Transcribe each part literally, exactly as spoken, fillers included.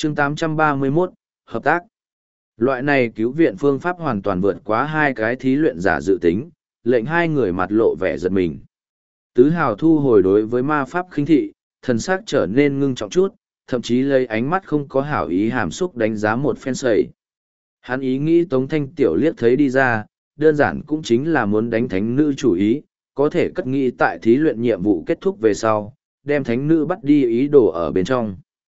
chương tám trăm ba mươi mốt, hợp tác. Loại này cứu viện phương pháp hoàn toàn vượt quá hai cái thí luyện giả dự tính, lệnh hai người mặt lộ vẻ giật mình. Tứ Hào thu hồi đối với ma pháp khinh thị, thần sắc trở nên ngưng trọng chút, thậm chí lấy ánh mắt không có hảo ý hàm xúc đánh giá một phen sẩy. Hắn ý nghĩ Tống Thanh Tiểu liếc thấy đi ra, đơn giản cũng chính là muốn đánh thánh nữ chủ ý, có thể cất nghĩ tại thí luyện nhiệm vụ kết thúc về sau, đem thánh nữ bắt đi ý đồ ở bên trong.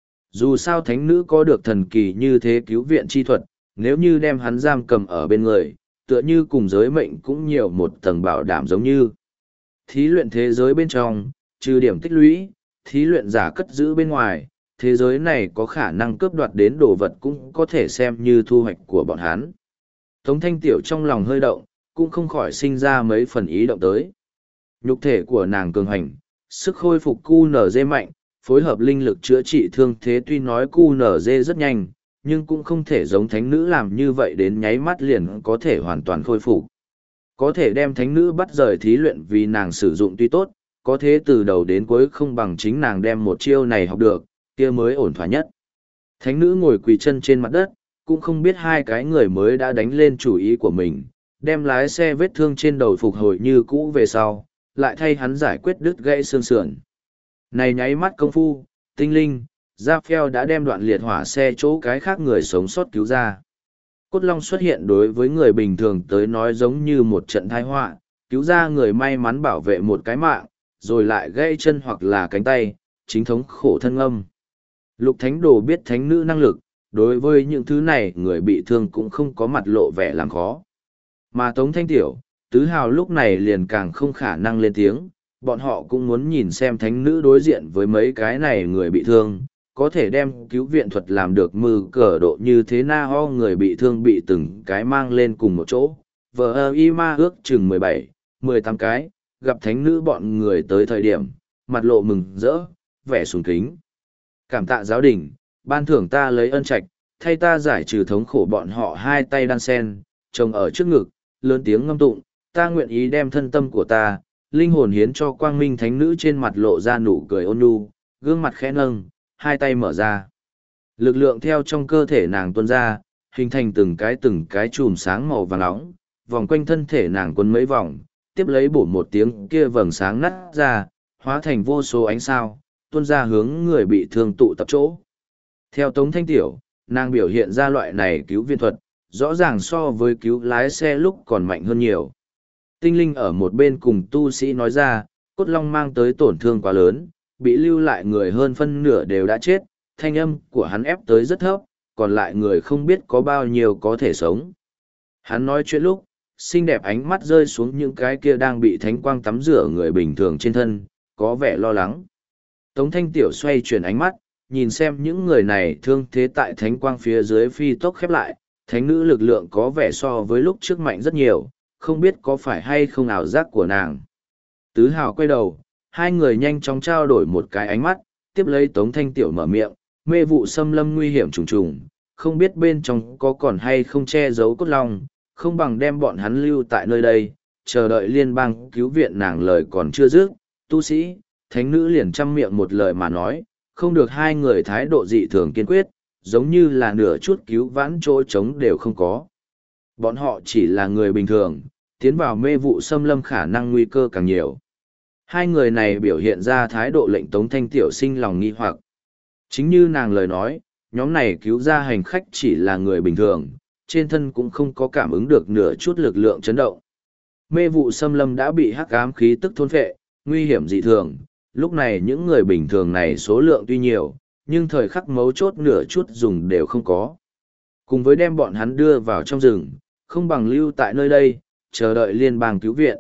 Dù sao thánh nữ có được thần kỳ như thế cứu viện chi thuật, nếu như đem hắn giam cầm ở bên người, tựa như cùng giới mệnh cũng nhiều một tầng bảo đảm giống như. Thí luyện thế giới bên trong, trừ điểm tích lũy, thí luyện giả cất giữ bên ngoài, thế giới này có khả năng cướp đoạt đến đồ vật cũng có thể xem như thu hoạch của bọn hắn. Tống Thanh Tiểu trong lòng hơi động, cũng không khỏi sinh ra mấy phần ý động tới. Nhục thể của nàng cường hành, sức khôi phục cu nở dê mạnh, phối hợp linh lực chữa trị thương thế tuy nói cu nở dê rất nhanh, nhưng cũng không thể giống thánh nữ làm như vậy đến nháy mắt liền có thể hoàn toàn khôi phục. Có thể đem thánh nữ bắt rời thí luyện vì nàng sử dụng tuy tốt, có thế từ đầu đến cuối không bằng chính nàng đem một chiêu này học được, kia mới ổn thỏa nhất. Thánh nữ ngồi quỳ chân trên mặt đất, cũng không biết hai cái người mới đã đánh lên chủ ý của mình, đem lái xe vết thương trên đầu phục hồi như cũ về sau, lại thay hắn giải quyết đứt gãy xương sườn. Này nháy mắt công phu, tinh linh, Gia Phèo đã đem đoạn liệt hỏa xe chỗ cái khác người sống sót cứu ra. Cốt long xuất hiện đối với người bình thường tới nói giống như một trận tai họa, cứu ra người may mắn bảo vệ một cái mạng, rồi lại gãy chân hoặc là cánh tay, chính thống khổ thân âm. Lục Thánh Đồ biết thánh nữ năng lực, đối với những thứ này người bị thương cũng không có mặt lộ vẻ làm khó. Mà Tống Thanh Tiểu, Tứ Hào lúc này liền càng không khả năng lên tiếng, bọn họ cũng muốn nhìn xem thánh nữ đối diện với mấy cái này người bị thương, có thể đem cứu viện thuật làm được mư cờ độ như thế na ho người bị thương bị từng cái mang lên cùng một chỗ. Vợ ơ y ma ước chừng mười bảy, mười tám cái, gặp thánh nữ bọn người tới thời điểm, mặt lộ mừng rỡ, vẻ sùng kính. Cảm tạ giáo đình, ban thưởng ta lấy ân trạch, thay ta giải trừ thống khổ bọn họ hai tay đan sen, chồng ở trước ngực, lớn tiếng ngâm tụng, ta nguyện ý đem thân tâm của ta, linh hồn hiến cho quang minh thánh nữ trên mặt lộ ra nụ cười ôn nhu, gương mặt khẽ nâng, hai tay mở ra. Lực lượng theo trong cơ thể nàng tuôn ra, hình thành từng cái từng cái chùm sáng màu vàng nóng, vòng quanh thân thể nàng quấn mấy vòng, tiếp lấy bổ một tiếng kia vầng sáng nắt ra, hóa thành vô số ánh sao, tuôn ra hướng người bị thương tụ tập chỗ. Theo Tống Thanh Tiểu, nàng biểu hiện ra loại này cứu viên thuật, rõ ràng so với cứu lái xe lúc còn mạnh hơn nhiều. Tinh linh ở một bên cùng tu sĩ nói ra, cốt long mang tới tổn thương quá lớn, bị lưu lại người hơn phân nửa đều đã chết, thanh âm của hắn ép tới rất thấp, còn lại người không biết có bao nhiêu có thể sống. Hắn nói chuyện lúc, xinh đẹp ánh mắt rơi xuống những cái kia đang bị thánh quang tắm rửa người bình thường trên thân, có vẻ lo lắng. Tống Thanh Tiểu xoay chuyển ánh mắt, nhìn xem những người này thương thế tại thánh quang phía dưới phi tốc khép lại, thánh nữ lực lượng có vẻ so với lúc trước mạnh rất nhiều, không biết có phải hay không ảo giác của nàng. Tứ Hào quay đầu, hai người nhanh chóng trao đổi một cái ánh mắt, tiếp lấy Tống Thanh Tiểu mở miệng, mê vụ xâm lâm nguy hiểm trùng trùng, không biết bên trong có còn hay không che giấu cốt long, không bằng đem bọn hắn lưu tại nơi đây, chờ đợi liên bang cứu viện. Nàng lời còn chưa dứt, tu sĩ, thánh nữ liền chăm miệng một lời mà nói, không được. Hai người thái độ dị thường kiên quyết, giống như là nửa chút cứu vãn chỗ trống đều không có. Bọn họ chỉ là người bình thường, tiến vào mê vụ xâm lâm khả năng nguy cơ càng nhiều. Hai người này biểu hiện ra thái độ lệnh Tống Thanh Tiểu sinh lòng nghi hoặc. Chính như nàng lời nói, nhóm này cứu ra hành khách chỉ là người bình thường, trên thân cũng không có cảm ứng được nửa chút lực lượng chấn động. Mê vụ xâm lâm đã bị hắc ám khí tức thôn phệ, nguy hiểm dị thường. Lúc này những người bình thường này số lượng tuy nhiều, nhưng thời khắc mấu chốt nửa chút dùng đều không có. Cùng với đem bọn hắn đưa vào trong rừng, không bằng lưu tại nơi đây, chờ đợi liên bang cứu viện.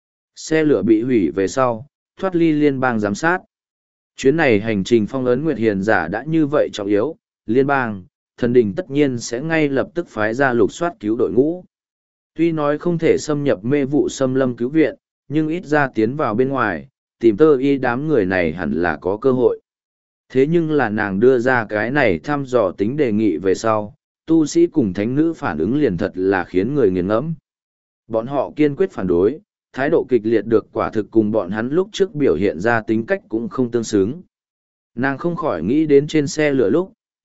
Xe lửa bị hủy về sau, thoát ly liên bang giám sát. Chuyến này hành trình phong ấn Nguyệt Hiền giả đã như vậy trọng yếu, liên bang, thần đình tất nhiên sẽ ngay lập tức phái ra lục soát cứu đội ngũ. Tuy nói không thể xâm nhập mê vụ xâm lâm cứu viện, nhưng ít ra tiến vào bên ngoài, tìm tơ y đám người này hẳn là có cơ hội. Thế nhưng là nàng đưa ra cái này thăm dò tính đề nghị về sau, tu sĩ cùng thánh nữ phản ứng liền thật là khiến người nghiền ngẫm. Bọn họ kiên quyết phản đối, thái độ kịch liệt được quả thực cùng bọn hắn lúc trước biểu hiện ra tính cách cũng không tương xứng. Nàng không khỏi nghĩ đến trên xe lửa lúc,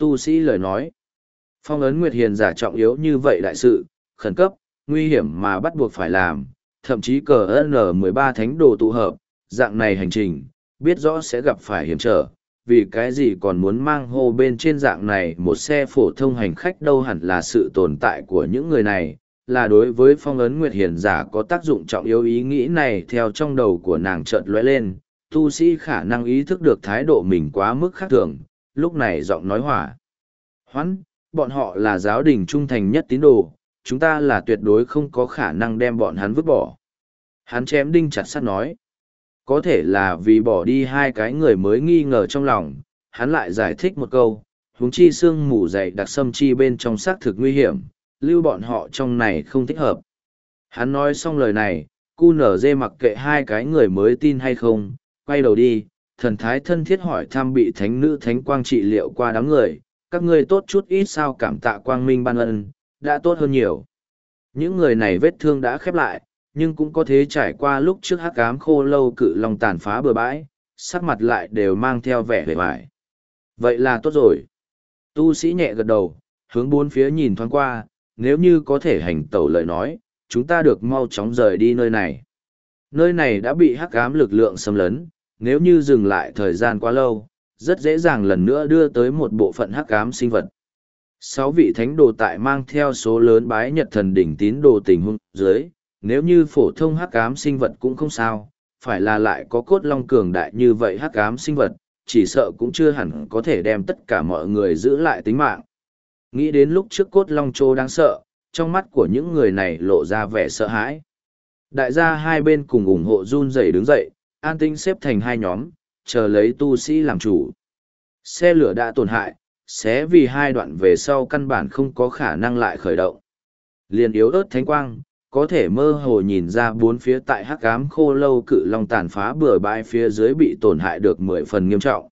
Tu sĩ lời nói. Phong ấn Nguyệt Hiền giả trọng yếu như vậy đại sự, khẩn cấp, nguy hiểm mà bắt buộc phải làm, thậm chí cờ N mười ba thánh đồ tụ hợp, dạng này hành trình, biết rõ sẽ gặp phải hiểm trở, vì cái gì còn muốn mang hô bên trên dạng này một xe phổ thông hành khách đâu, hẳn là sự tồn tại của những người này, là đối với phong ấn Nguyệt Hiền giả có tác dụng trọng yếu. Ý nghĩ này theo trong đầu của nàng chợt lóe lên, tu sĩ khả năng ý thức được thái độ mình quá mức khác thường, lúc này giọng nói hỏa. Hoãn, bọn họ là giáo đình trung thành nhất tín đồ, chúng ta là tuyệt đối không có khả năng đem bọn hắn vứt bỏ. Hắn chém đinh chặt sắt nói. Có thể là vì bỏ đi hai cái người mới nghi ngờ trong lòng, hắn lại giải thích một câu, huống chi xương mù dày đặc xâm chi bên trong xác thực nguy hiểm, lưu bọn họ trong này không thích hợp. Hắn nói xong lời này, cu nở dê mặc kệ hai cái người mới tin hay không, quay đầu đi, thần thái thân thiết hỏi thăm bị thánh nữ thánh quang trị liệu qua đám người, các ngươi tốt chút ít sao, cảm tạ quang minh ban ân, đã tốt hơn nhiều. Những người này vết thương đã khép lại, nhưng cũng có thế trải qua lúc trước hắc ám khô lâu cự long tàn phá bừa bãi, sắc mặt lại đều mang theo vẻ vẻ vải. Vậy là tốt rồi. Tu sĩ nhẹ gật đầu, hướng bốn phía nhìn thoáng qua, nếu như có thể hành tẩu lời nói, chúng ta được mau chóng rời đi nơi này. Nơi này đã bị hắc ám lực lượng xâm lấn, nếu như dừng lại thời gian quá lâu, rất dễ dàng lần nữa đưa tới một bộ phận hắc ám sinh vật. Sáu vị thánh đồ tại mang theo số lớn bái nhật thần đỉnh tín đồ tình huống dưới, nếu như phổ thông hắc ám sinh vật cũng không sao, phải là lại có cốt long cường đại như vậy hắc ám sinh vật, chỉ sợ cũng chưa hẳn có thể đem tất cả mọi người giữ lại tính mạng. Nghĩ đến lúc trước cốt long trô đáng sợ, trong mắt của những người này lộ ra vẻ sợ hãi. Đại gia hai bên cùng ủng hộ run rẩy đứng dậy, an tinh xếp thành hai nhóm, chờ lấy tu sĩ làm chủ. Xe lửa đã tổn hại, sẽ vì hai đoạn về sau căn bản không có khả năng lại khởi động. Liền yếu ớt thánh quang, có thể mơ hồ nhìn ra bốn phía tại hắc ám khô lâu cự long tàn phá bừa bãi phía dưới bị tổn hại được mười phần nghiêm trọng.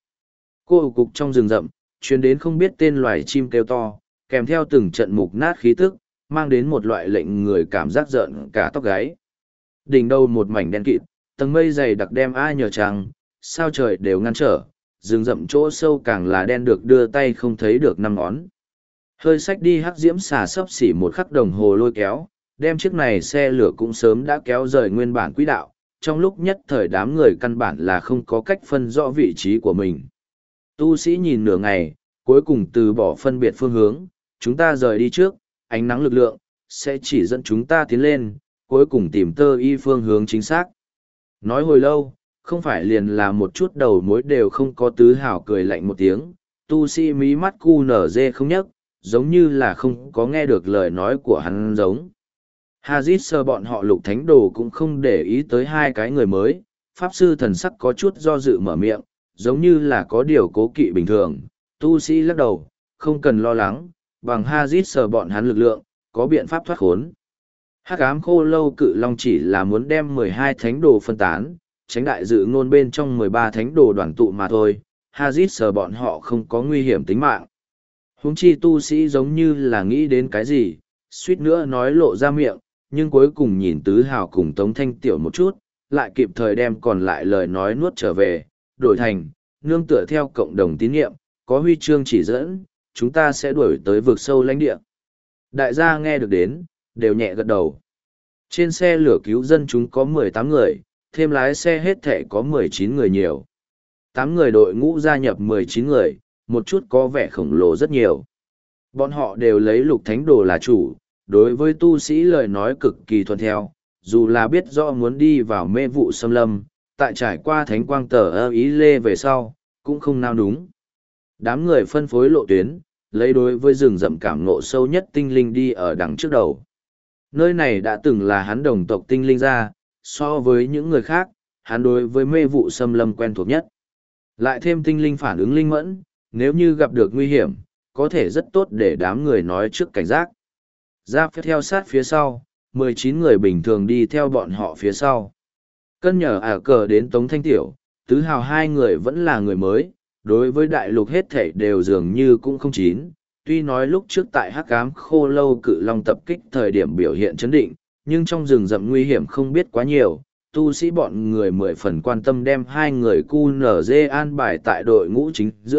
Cô cục trong rừng rậm, chuyến đến không biết tên loài chim kêu to, kèm theo từng trận mục nát khí tức, mang đến một loại lệnh người cảm giác rợn cả tóc gáy. Đỉnh đầu một mảnh đen kịt, tầng mây dày đặc đem ai nhờ trăng, sao trời đều ngăn trở, rừng rậm chỗ sâu càng là đen được đưa tay không thấy được năm ngón. Hơi xách đi hắc diễm xà sấp xỉ một khắc đồng hồ lôi kéo, đem chiếc này xe lửa cũng sớm đã kéo rời nguyên bản quỹ đạo, trong lúc nhất thời đám người căn bản là không có cách phân rõ vị trí của mình. Tu sĩ nhìn nửa ngày, cuối cùng từ bỏ phân biệt phương hướng, chúng ta rời đi trước, ánh nắng lực lượng, sẽ chỉ dẫn chúng ta tiến lên, cuối cùng tìm tơ y phương hướng chính xác. Nói hồi lâu, không phải liền là một chút đầu mối đều không có. Tứ Hào cười lạnh một tiếng, tu sĩ mí mắt cu nở dê không nhấc, giống như là không có nghe được lời nói của hắn giống. Hazit sơ bọn họ lục thánh đồ cũng không để ý tới hai cái người mới, pháp sư thần sắc có chút do dự mở miệng, giống như là có điều cố kỵ bình thường. Tu sĩ lắc đầu, không cần lo lắng, bằng Hazit sờ bọn hắn lực lượng, có biện pháp thoát khốn. Hắc ám khô lâu cự long chỉ là muốn đem mười hai thánh đồ phân tán, tránh đại dự ngôn bên trong mười ba thánh đồ đoàn tụ mà thôi. Hazit sờ bọn họ không có nguy hiểm tính mạng. Huống chi tu sĩ giống như là nghĩ đến cái gì, suýt nữa nói lộ ra miệng, nhưng cuối cùng nhìn Tứ Hào cùng Tống Thanh Tiểu một chút, lại kịp thời đem còn lại lời nói nuốt trở về, đổi thành, nương tựa theo cộng đồng tín nhiệm, có huy chương chỉ dẫn, chúng ta sẽ đuổi tới vực sâu lãnh địa. Đại gia nghe được đến, đều nhẹ gật đầu. Trên xe lửa cứu dân chúng có mười tám người, thêm lái xe hết thể có mười chín người nhiều. tám người đội ngũ gia nhập mười chín người, một chút có vẻ khổng lồ rất nhiều. Bọn họ đều lấy lục thánh đồ là chủ, đối với tu sĩ lời nói cực kỳ thuận theo, dù là biết rõ muốn đi vào mê vụ xâm lâm, tại trải qua thánh quang tờ ơ ý lê về sau, cũng không nao đúng. Đám người phân phối lộ tuyến, lấy đối với rừng rậm cảm ngộ sâu nhất tinh linh đi ở đằng trước đầu. Nơi này đã từng là hắn đồng tộc tinh linh ra, so với những người khác, hắn đối với mê vụ xâm lâm quen thuộc nhất. Lại thêm tinh linh phản ứng linh mẫn, nếu như gặp được nguy hiểm, có thể rất tốt để đám người nói trước cảnh giác. Giáp theo sát phía sau, mười chín người bình thường đi theo bọn họ phía sau. Cân nhờ ả cờ đến Tống Thanh Tiểu, Tứ Hào hai người vẫn là người mới, đối với đại lục hết thảy đều dường như cũng không chín. Tuy nói lúc trước tại Hắc Ám Khô Lâu cự long tập kích thời điểm biểu hiện chấn định, nhưng trong rừng rậm nguy hiểm không biết quá nhiều. Tu sĩ bọn người mười phần quan tâm đem hai người cu nở dê an bài tại đội ngũ chính giữa,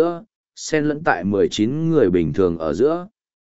xen lẫn tại mười chín người bình thường ở giữa.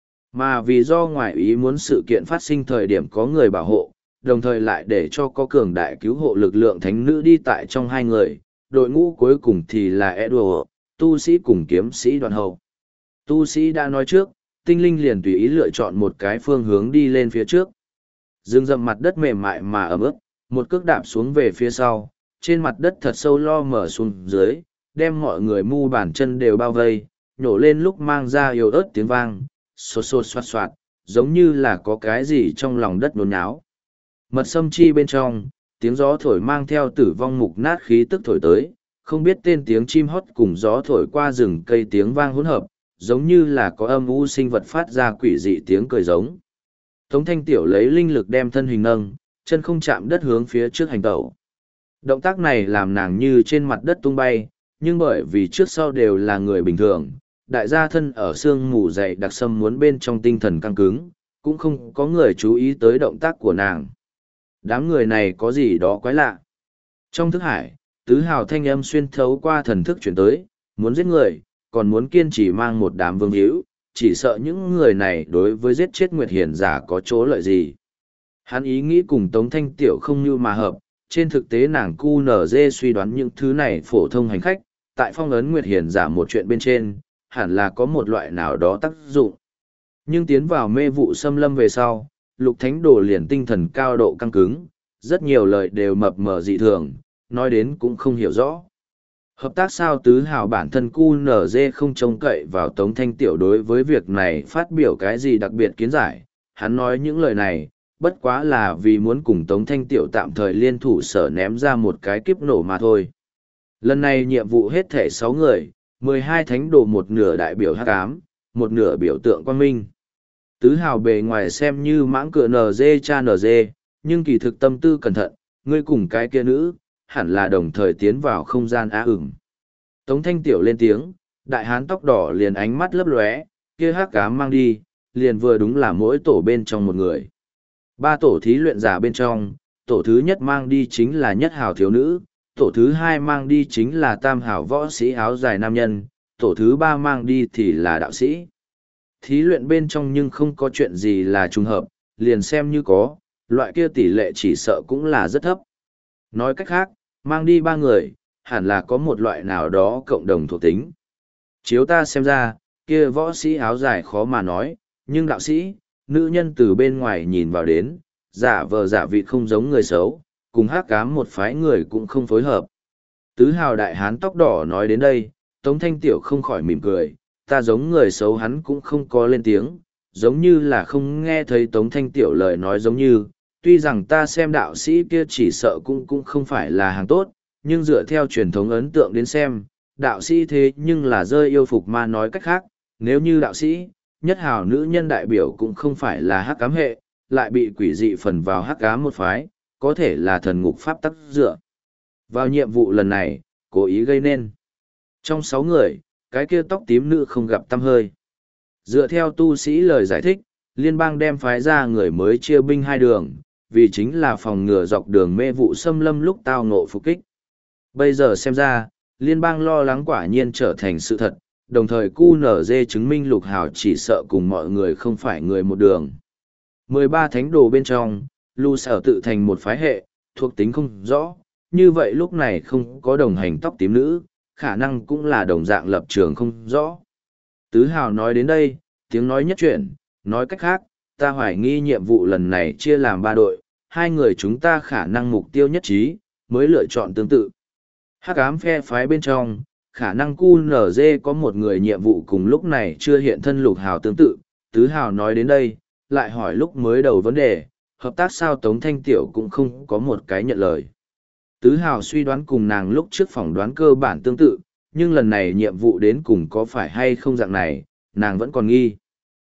Mà vì do ngoại ý muốn sự kiện phát sinh thời điểm có người bảo hộ, đồng thời lại để cho có cường đại cứu hộ lực lượng thánh nữ đi tại trong hai người, đội ngũ cuối cùng thì là Edward, tu sĩ cùng kiếm sĩ đoàn hậu. Tu sĩ đã nói trước, tinh linh liền tùy ý lựa chọn một cái phương hướng đi lên phía trước. Rừng rậm mặt đất mềm mại mà ẩm ướt, một cước đạp xuống về phía sau, trên mặt đất thật sâu lo mở xuống dưới, đem mọi người mu bàn chân đều bao vây, nhổ lên lúc mang ra yếu ớt tiếng vang, xô xô xoạt xoạt, giống như là có cái gì trong lòng đất nôn náo. Mật sâm chi bên trong, tiếng gió thổi mang theo tử vong mục nát khí tức thổi tới, không biết tên tiếng chim hót cùng gió thổi qua rừng cây tiếng vang hỗn hợp, giống như là có âm u sinh vật phát ra quỷ dị tiếng cười giống. Tống Thanh Tiểu lấy linh lực đem thân hình nâng, chân không chạm đất hướng phía trước hành tẩu. Động tác này làm nàng như trên mặt đất tung bay, nhưng bởi vì trước sau đều là người bình thường, đại gia thân ở xương mù dày đặc sâm muốn bên trong tinh thần căng cứng, cũng không có người chú ý tới động tác của nàng. Đám người này có gì đó quái lạ. Trong thức hải, tứ hào thanh âm xuyên thấu qua thần thức chuyển tới, muốn giết người, còn muốn kiên trì mang một đám vương hữu, chỉ sợ những người này đối với giết chết Nguyệt Hiền giả có chỗ lợi gì. Hắn ý nghĩ cùng Tống Thanh Tiểu không như mà hợp, trên thực tế nàng cu nở dê suy đoán những thứ này phổ thông hành khách, tại phong ấn Nguyệt Hiền giả một chuyện bên trên, hẳn là có một loại nào đó tác dụng. Nhưng tiến vào mê vụ xâm lâm về sau, Lục Thánh Đồ liền tinh thần cao độ căng cứng, rất nhiều lời đều mập mờ dị thường, nói đến cũng không hiểu rõ. Hợp tác sao tứ hào bản thân cu nở dê không trông cậy vào Tống Thanh Tiểu đối với việc này phát biểu cái gì đặc biệt kiến giải, hắn nói những lời này, bất quá là vì muốn cùng Tống Thanh Tiểu tạm thời liên thủ sở ném ra một cái kiếp nổ mà thôi. Lần này nhiệm vụ hết thể sáu người, mười hai thánh đồ một nửa đại biểu hắc ám, một nửa biểu tượng quang minh. Tứ hào bề ngoài xem như mãng cựa nờ dê cha nờ dê, nhưng kỳ thực tâm tư cẩn thận, ngươi cùng cái kia nữ, hẳn là đồng thời tiến vào không gian á ửng. Tống Thanh Tiểu lên tiếng, đại hán tóc đỏ liền ánh mắt lấp lóe, kia hắc ám mang đi, liền vừa đúng là mỗi tổ bên trong một người. Ba tổ thí luyện giả bên trong, tổ thứ nhất mang đi chính là nhất hào thiếu nữ, tổ thứ hai mang đi chính là tam hào võ sĩ áo dài nam nhân, tổ thứ ba mang đi thì là đạo sĩ. Thí luyện bên trong nhưng không có chuyện gì là trùng hợp, liền xem như có, loại kia tỷ lệ chỉ sợ cũng là rất thấp. Nói cách khác, mang đi ba người, hẳn là có một loại nào đó cộng đồng thuộc tính. Chiếu ta xem ra, kia võ sĩ áo dài khó mà nói, nhưng đạo sĩ, nữ nhân từ bên ngoài nhìn vào đến, giả vờ giả vị không giống người xấu, cùng hát cám một phái người cũng không phối hợp. Tứ hào đại hán tóc đỏ nói đến đây, Tống Thanh Tiểu không khỏi mỉm cười, ta giống người xấu hắn cũng không có lên tiếng, giống như là không nghe thấy Tống Thanh Tiểu lời nói giống như, tuy rằng ta xem đạo sĩ kia chỉ sợ cũng cũng không phải là hàng tốt, nhưng dựa theo truyền thống ấn tượng đến xem, đạo sĩ thế nhưng là rơi yêu phục ma nói cách khác, nếu như đạo sĩ, nhất hào nữ nhân đại biểu cũng không phải là hắc ám hệ, lại bị quỷ dị phần vào hắc ám một phái, có thể là thần ngục pháp tắc dựa. Vào nhiệm vụ lần này, cố ý gây nên. Trong sáu người, cái kia tóc tím nữ không gặp tăm hơi. Dựa theo tu sĩ lời giải thích, liên bang đem phái ra người mới chia binh hai đường, vì chính là phòng ngừa dọc đường mê vụ xâm lâm lúc tao ngộ phục kích. Bây giờ xem ra, liên bang lo lắng quả nhiên trở thành sự thật, đồng thời cu nở dê chứng minh lục hào chỉ sợ cùng mọi người không phải người một đường. mười ba thánh đồ bên trong, lưu sở tự thành một phái hệ, thuộc tính không rõ, như vậy lúc này không có đồng hành tóc tím nữ, khả năng cũng là đồng dạng lập trường không rõ. Tứ hào nói đến đây, tiếng nói nhất chuyển, nói cách khác, ta hoài nghi nhiệm vụ lần này chia làm ba đội, hai người chúng ta khả năng mục tiêu nhất trí, mới lựa chọn tương tự. Hắc ám phe phái bên trong, khả năng cu nở dê có một người nhiệm vụ cùng lúc này chưa hiện thân lục hào tương tự, tứ hào nói đến đây, lại hỏi lúc mới đầu vấn đề, hợp tác sao Tống Thanh Tiểu cũng không có một cái nhận lời. Tứ hào suy đoán cùng nàng lúc trước phỏng đoán cơ bản tương tự, nhưng lần này nhiệm vụ đến cùng có phải hay không dạng này, nàng vẫn còn nghi.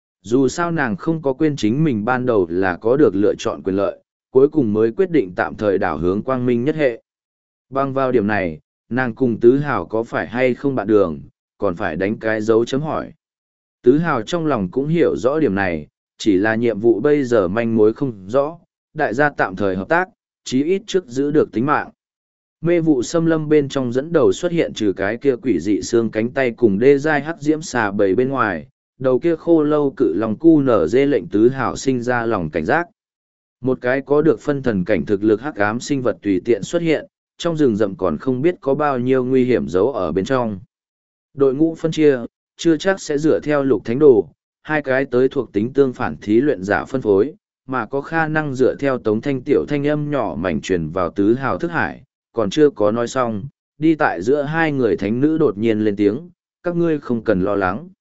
Dù sao nàng không có quên chính mình ban đầu là có được lựa chọn quyền lợi, cuối cùng mới quyết định tạm thời đảo hướng quang minh nhất hệ. Bằng vào điểm này, nàng cùng tứ hào có phải hay không bạn đường, còn phải đánh cái dấu chấm hỏi. Tứ hào trong lòng cũng hiểu rõ điểm này, chỉ là nhiệm vụ bây giờ manh mối không rõ, đại gia tạm thời hợp tác, chí ít trước giữ được tính mạng. Mê vụ xâm lâm bên trong dẫn đầu xuất hiện trừ cái kia quỷ dị xương cánh tay cùng đê dai hắc diễm xà bầy bên ngoài, đầu kia khô lâu cự lòng cu nở dê lệnh tứ hảo sinh ra lòng cảnh giác. Một cái có được phân thần cảnh thực lực hắc ám sinh vật tùy tiện xuất hiện, trong rừng rậm còn không biết có bao nhiêu nguy hiểm giấu ở bên trong. Đội ngũ phân chia, chưa chắc sẽ dựa theo lục thánh đồ, hai cái tới thuộc tính tương phản thí luyện giả phân phối, mà có khả năng dựa theo tống thanh tiểu thanh âm nhỏ mảnh truyền vào tứ hào thức hải, còn chưa có nói xong, đi tại giữa hai người thánh nữ đột nhiên lên tiếng, các ngươi không cần lo lắng.